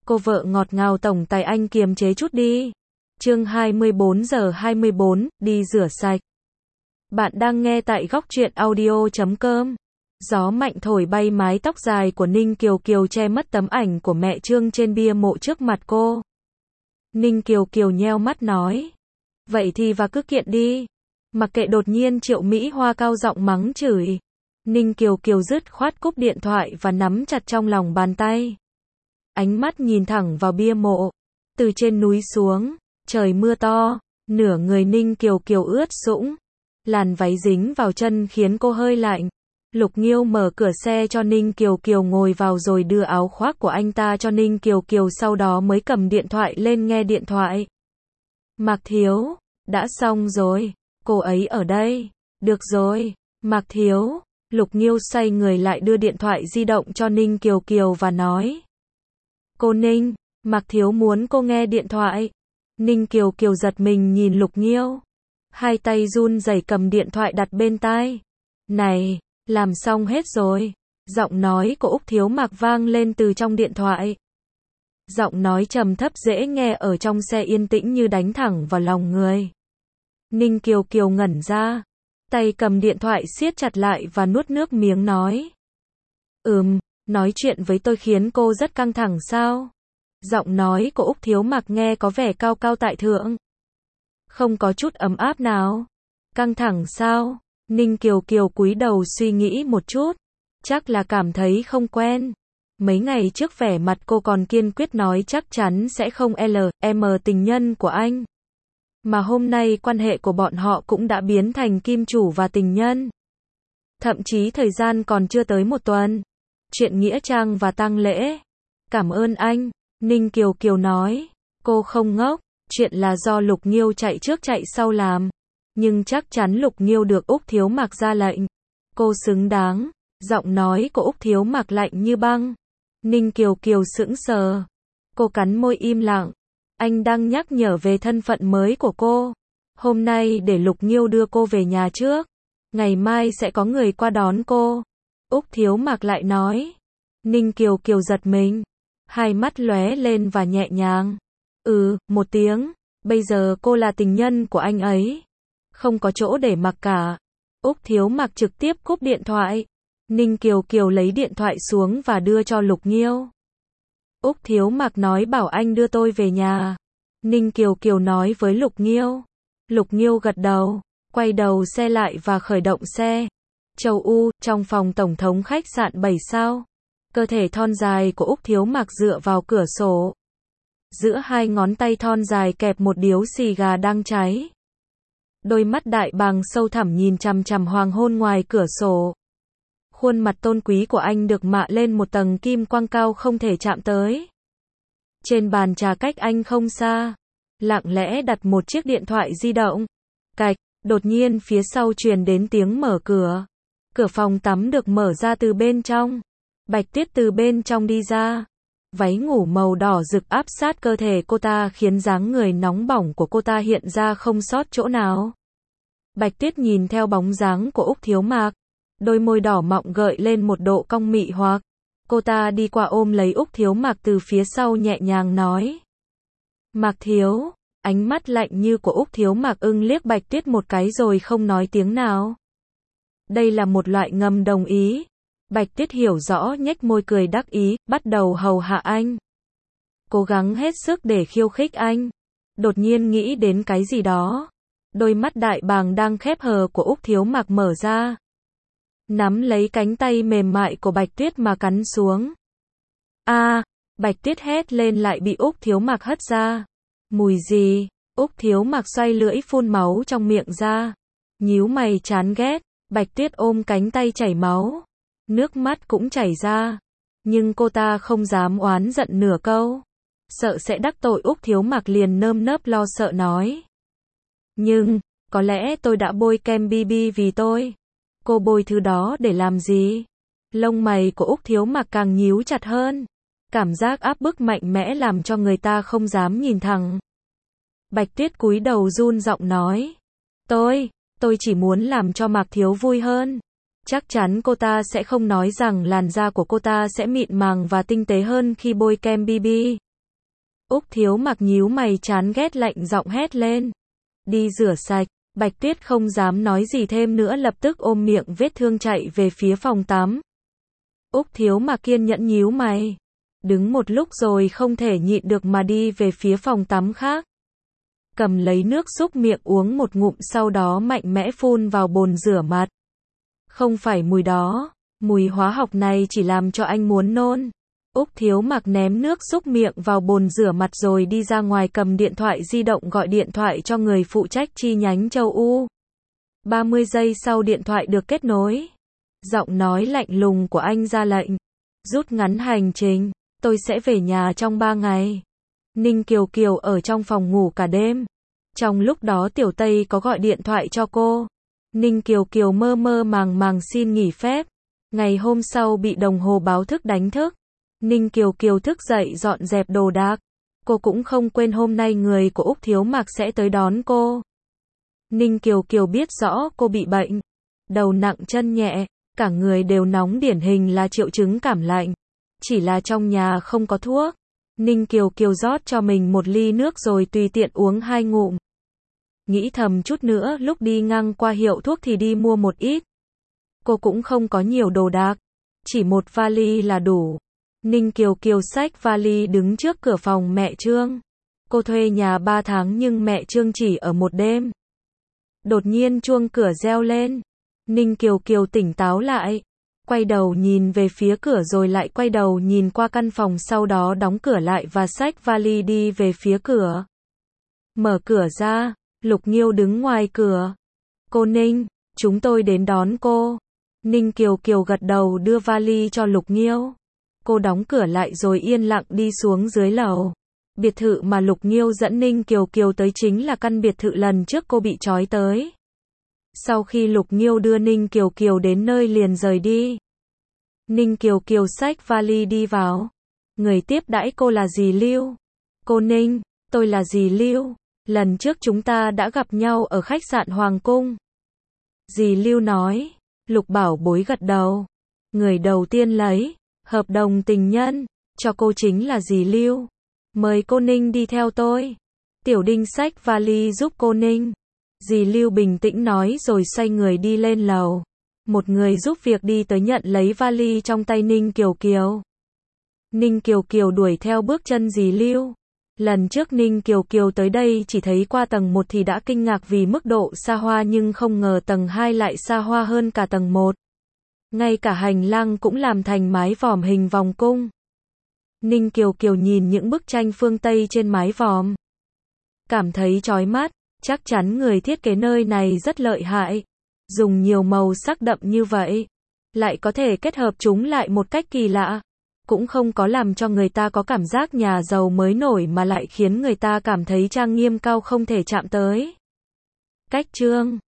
Cô vợ ngọt ngào tổng tài anh kiềm chế chút đi. Chương 24:24, đi rửa sạch. Bạn đang nghe tại góc truyện audio.com. Gió mạnh thổi bay mái tóc dài của Ninh Kiều Kiều che mất tấm ảnh của mẹ Trương trên bia mộ trước mặt cô. Ninh Kiều Kiều nheo mắt nói. Vậy thì và cứ kiện đi. Mặc kệ, đột nhiên Triệu Mỹ Hoa cao giọng mắng chửi. Ninh Kiều Kiều dứt khoát cúp điện thoại và nắm chặt trong lòng bàn tay. Ánh mắt nhìn thẳng vào bia mộ. Từ trên núi xuống, trời mưa to, nửa người Ninh Kiều Kiều ướt sũng. Làn váy dính vào chân khiến cô hơi lạnh. Lục Nghiêu mở cửa xe cho Ninh Kiều Kiều ngồi vào rồi đưa áo khoác của anh ta cho Ninh Kiều Kiều, sau đó mới cầm điện thoại lên nghe điện thoại. Mạc Thiếu, đã xong rồi, cô ấy ở đây. Được rồi, Mạc Thiếu. Lục Nghiêu xoay người lại đưa điện thoại di động cho Ninh Kiều Kiều và nói. Cô Ninh, Mạc Thiếu muốn cô nghe điện thoại. Ninh Kiều Kiều giật mình nhìn Lục Nghiêu. Hai tay run rẩy cầm điện thoại đặt bên tai. Này, làm xong hết rồi. Giọng nói của Úc Thiếu Mạc vang lên từ trong điện thoại. Giọng nói trầm thấp dễ nghe ở trong xe yên tĩnh như đánh thẳng vào lòng người. Ninh Kiều Kiều ngẩn ra. Tay cầm điện thoại siết chặt lại và nuốt nước miếng nói. Nói chuyện với tôi khiến cô rất căng thẳng sao? Giọng nói của Úc Thiếu Mạc nghe có vẻ cao cao tại thượng. Không có chút ấm áp nào. Căng thẳng sao? Ninh Kiều Kiều cúi đầu suy nghĩ một chút. Chắc là cảm thấy không quen. Mấy ngày trước vẻ mặt cô còn kiên quyết nói chắc chắn sẽ không LM tình nhân của anh. Mà hôm nay quan hệ của bọn họ cũng đã biến thành kim chủ và tình nhân. Thậm chí thời gian còn chưa tới một tuần. Chuyện nghĩa trang và tang lễ. Cảm ơn anh, Ninh Kiều Kiều nói. Cô không ngốc, chuyện là do Lục Nghiêu chạy trước chạy sau làm. Nhưng chắc chắn Lục Nghiêu được Úc Thiếu Mạc ra lệnh. Cô xứng đáng. Giọng nói của Úc Thiếu Mạc lạnh như băng. Ninh Kiều Kiều sững sờ. Cô cắn môi im lặng. Anh đang nhắc nhở về thân phận mới của cô. Hôm nay để Lục Nghiêu đưa cô về nhà trước. Ngày mai sẽ có người qua đón cô. Úc Thiếu Mạc lại nói. Ninh Kiều Kiều giật mình. Hai mắt lóe lên và nhẹ nhàng. Một tiếng. Bây giờ cô là tình nhân của anh ấy. Không có chỗ để mặc cả. Úc Thiếu Mạc trực tiếp cúp điện thoại. Ninh Kiều Kiều lấy điện thoại xuống và đưa cho Lục Nghiêu. Úc Thiếu Mạc nói bảo anh đưa tôi về nhà. Ninh Kiều Kiều nói với Lục Nghiêu. Lục Nghiêu gật đầu, quay đầu xe lại và khởi động xe. Châu U, trong phòng tổng thống khách sạn 7 sao. Cơ thể thon dài của Úc Thiếu Mạc dựa vào cửa sổ. Giữa hai ngón tay thon dài kẹp một điếu xì gà đang cháy. Đôi mắt đại bàng sâu thẳm nhìn chằm chằm hoàng hôn ngoài cửa sổ. Khuôn mặt tôn quý của anh được mạ lên một tầng kim quang cao không thể chạm tới. Trên bàn trà cách anh không xa, lặng lẽ đặt một chiếc điện thoại di động. Cạch, đột nhiên phía sau truyền đến tiếng mở cửa. Cửa phòng tắm được mở ra từ bên trong. Bạch Tuyết từ bên trong đi ra. Váy ngủ màu đỏ rực áp sát cơ thể cô ta khiến dáng người nóng bỏng của cô ta hiện ra không sót chỗ nào. Bạch Tuyết nhìn theo bóng dáng của Úc Thiếu Mạc. Đôi môi đỏ mọng gợi lên một độ cong mị hoặc. Cô ta đi qua ôm lấy Úc Thiếu Mạc từ phía sau nhẹ nhàng nói. Mạc Thiếu, ánh mắt lạnh như của Úc Thiếu Mạc liếc Bạch Tuyết một cái rồi không nói tiếng nào. Đây là một loại ngầm đồng ý. Bạch Tuyết hiểu rõ nhếch môi cười đắc ý, bắt đầu hầu hạ anh. Cố gắng hết sức để khiêu khích anh. Đột nhiên nghĩ đến cái gì đó. Đôi mắt đại bàng đang khép hờ của Úc Thiếu Mạc mở ra. Nắm lấy cánh tay mềm mại của Bạch Tuyết mà cắn xuống. Bạch Tuyết hét lên lại bị Úc Thiếu Mạc hất ra. Mùi gì? Úc Thiếu Mạc xoay lưỡi phun máu trong miệng ra. Nhíu mày chán ghét. Bạch Tuyết ôm cánh tay chảy máu. Nước mắt cũng chảy ra. Nhưng cô ta không dám oán giận nửa câu. Sợ sẽ đắc tội Úc Thiếu Mạc liền nơm nớp lo sợ nói. Nhưng, có lẽ tôi đã bôi kem BB vì tôi. Cô bôi thứ đó để làm gì? Lông mày của Úc Thiếu Mạc càng nhíu chặt hơn. Cảm giác áp bức mạnh mẽ làm cho người ta không dám nhìn thẳng. Bạch Tuyết cúi đầu run giọng nói. Tôi chỉ muốn làm cho Mạc Thiếu vui hơn. Chắc chắn cô ta sẽ không nói rằng làn da của cô ta sẽ mịn màng và tinh tế hơn khi bôi kem BB. Úc Thiếu Mặc nhíu mày chán ghét lạnh giọng hét lên. Đi rửa sạch. Bạch Tuyết không dám nói gì thêm nữa, lập tức ôm miệng vết thương chạy về phía phòng tắm. Úc Thiếu Mặc kiên nhẫn nhíu mày. Đứng một lúc rồi không thể nhịn được mà đi về phía phòng tắm khác. Cầm lấy nước súc miệng uống một ngụm, sau đó mạnh mẽ phun vào bồn rửa mặt. Không phải mùi đó, mùi hóa học này chỉ làm cho anh muốn nôn. Úc Thiếu Mặc ném nước súc miệng vào bồn rửa mặt rồi đi ra ngoài, cầm điện thoại di động gọi điện thoại cho người phụ trách chi nhánh châu U. 30 giây sau điện thoại được kết nối. Giọng nói lạnh lùng của anh ra lệnh. Rút ngắn hành trình, tôi sẽ về nhà trong 3 ngày. Ninh Kiều Kiều ở trong phòng ngủ cả đêm. Trong lúc đó Tiểu Tây có gọi điện thoại cho cô. Ninh Kiều Kiều mơ mơ màng màng xin nghỉ phép. Ngày hôm sau bị đồng hồ báo thức đánh thức. Ninh Kiều Kiều thức dậy dọn dẹp đồ đạc. Cô cũng không quên hôm nay người của Úc Thiếu Mặc sẽ tới đón cô. Ninh Kiều Kiều biết rõ cô bị bệnh. Đầu nặng chân nhẹ, cả người đều nóng, điển hình là triệu chứng cảm lạnh. Chỉ là trong nhà không có thuốc. Ninh Kiều Kiều rót cho mình một ly nước rồi tùy tiện uống 2 ngụm. Nghĩ thầm chút nữa lúc đi ngang qua hiệu thuốc thì đi mua một ít. Cô cũng không có nhiều đồ đạc. Chỉ một vali là đủ. Ninh Kiều Kiều xách vali đứng trước cửa phòng mẹ Trương. Cô thuê nhà 3 tháng nhưng mẹ Trương chỉ ở một đêm. Đột nhiên chuông cửa reo lên. Ninh Kiều Kiều tỉnh táo lại. Quay đầu nhìn về phía cửa rồi lại quay đầu nhìn qua căn phòng, sau đó đóng cửa lại và xách vali đi về phía cửa. Mở cửa ra, Lục Nghiêu đứng ngoài cửa. Cô Ninh, chúng tôi đến đón cô. Ninh Kiều Kiều gật đầu đưa vali cho Lục Nghiêu. Cô đóng cửa lại rồi yên lặng đi xuống dưới lầu. Biệt thự mà Lục Nghiêu dẫn Ninh Kiều Kiều tới chính là căn biệt thự lần trước cô bị trói tới. Sau khi Lục Nghiêu đưa Ninh Kiều Kiều đến nơi liền rời đi. Ninh Kiều Kiều xách vali đi vào. Người tiếp đãi cô là dì Lưu. Cô Ninh, tôi là dì Lưu. Lần trước chúng ta đã gặp nhau ở khách sạn Hoàng Cung. Dì Lưu nói. Lục Bảo Bối gật đầu. Người đầu tiên lấy hợp đồng tình nhân cho cô chính là dì Lưu. Mời cô Ninh đi theo tôi. Tiểu Đinh xách vali giúp cô Ninh. Dì Lưu bình tĩnh nói rồi xoay người đi lên lầu. Một người giúp việc đi tới nhận lấy vali trong tay Ninh Kiều Kiều. Ninh Kiều Kiều đuổi theo bước chân dì Lưu. Lần trước Ninh Kiều Kiều tới đây chỉ thấy qua tầng 1 thì đã kinh ngạc vì mức độ xa hoa, nhưng không ngờ tầng 2 lại xa hoa hơn cả tầng 1. Ngay cả hành lang cũng làm thành mái vòm hình vòng cung. Ninh Kiều Kiều nhìn những bức tranh phương Tây trên mái vòm. Cảm thấy chói mắt, chắc chắn người thiết kế nơi này rất lợi hại. Dùng nhiều màu sắc đậm như vậy, lại có thể kết hợp chúng lại một cách kỳ lạ. Cũng không có làm cho người ta có cảm giác nhà giàu mới nổi mà lại khiến người ta cảm thấy trang nghiêm cao không thể chạm tới. Cách chương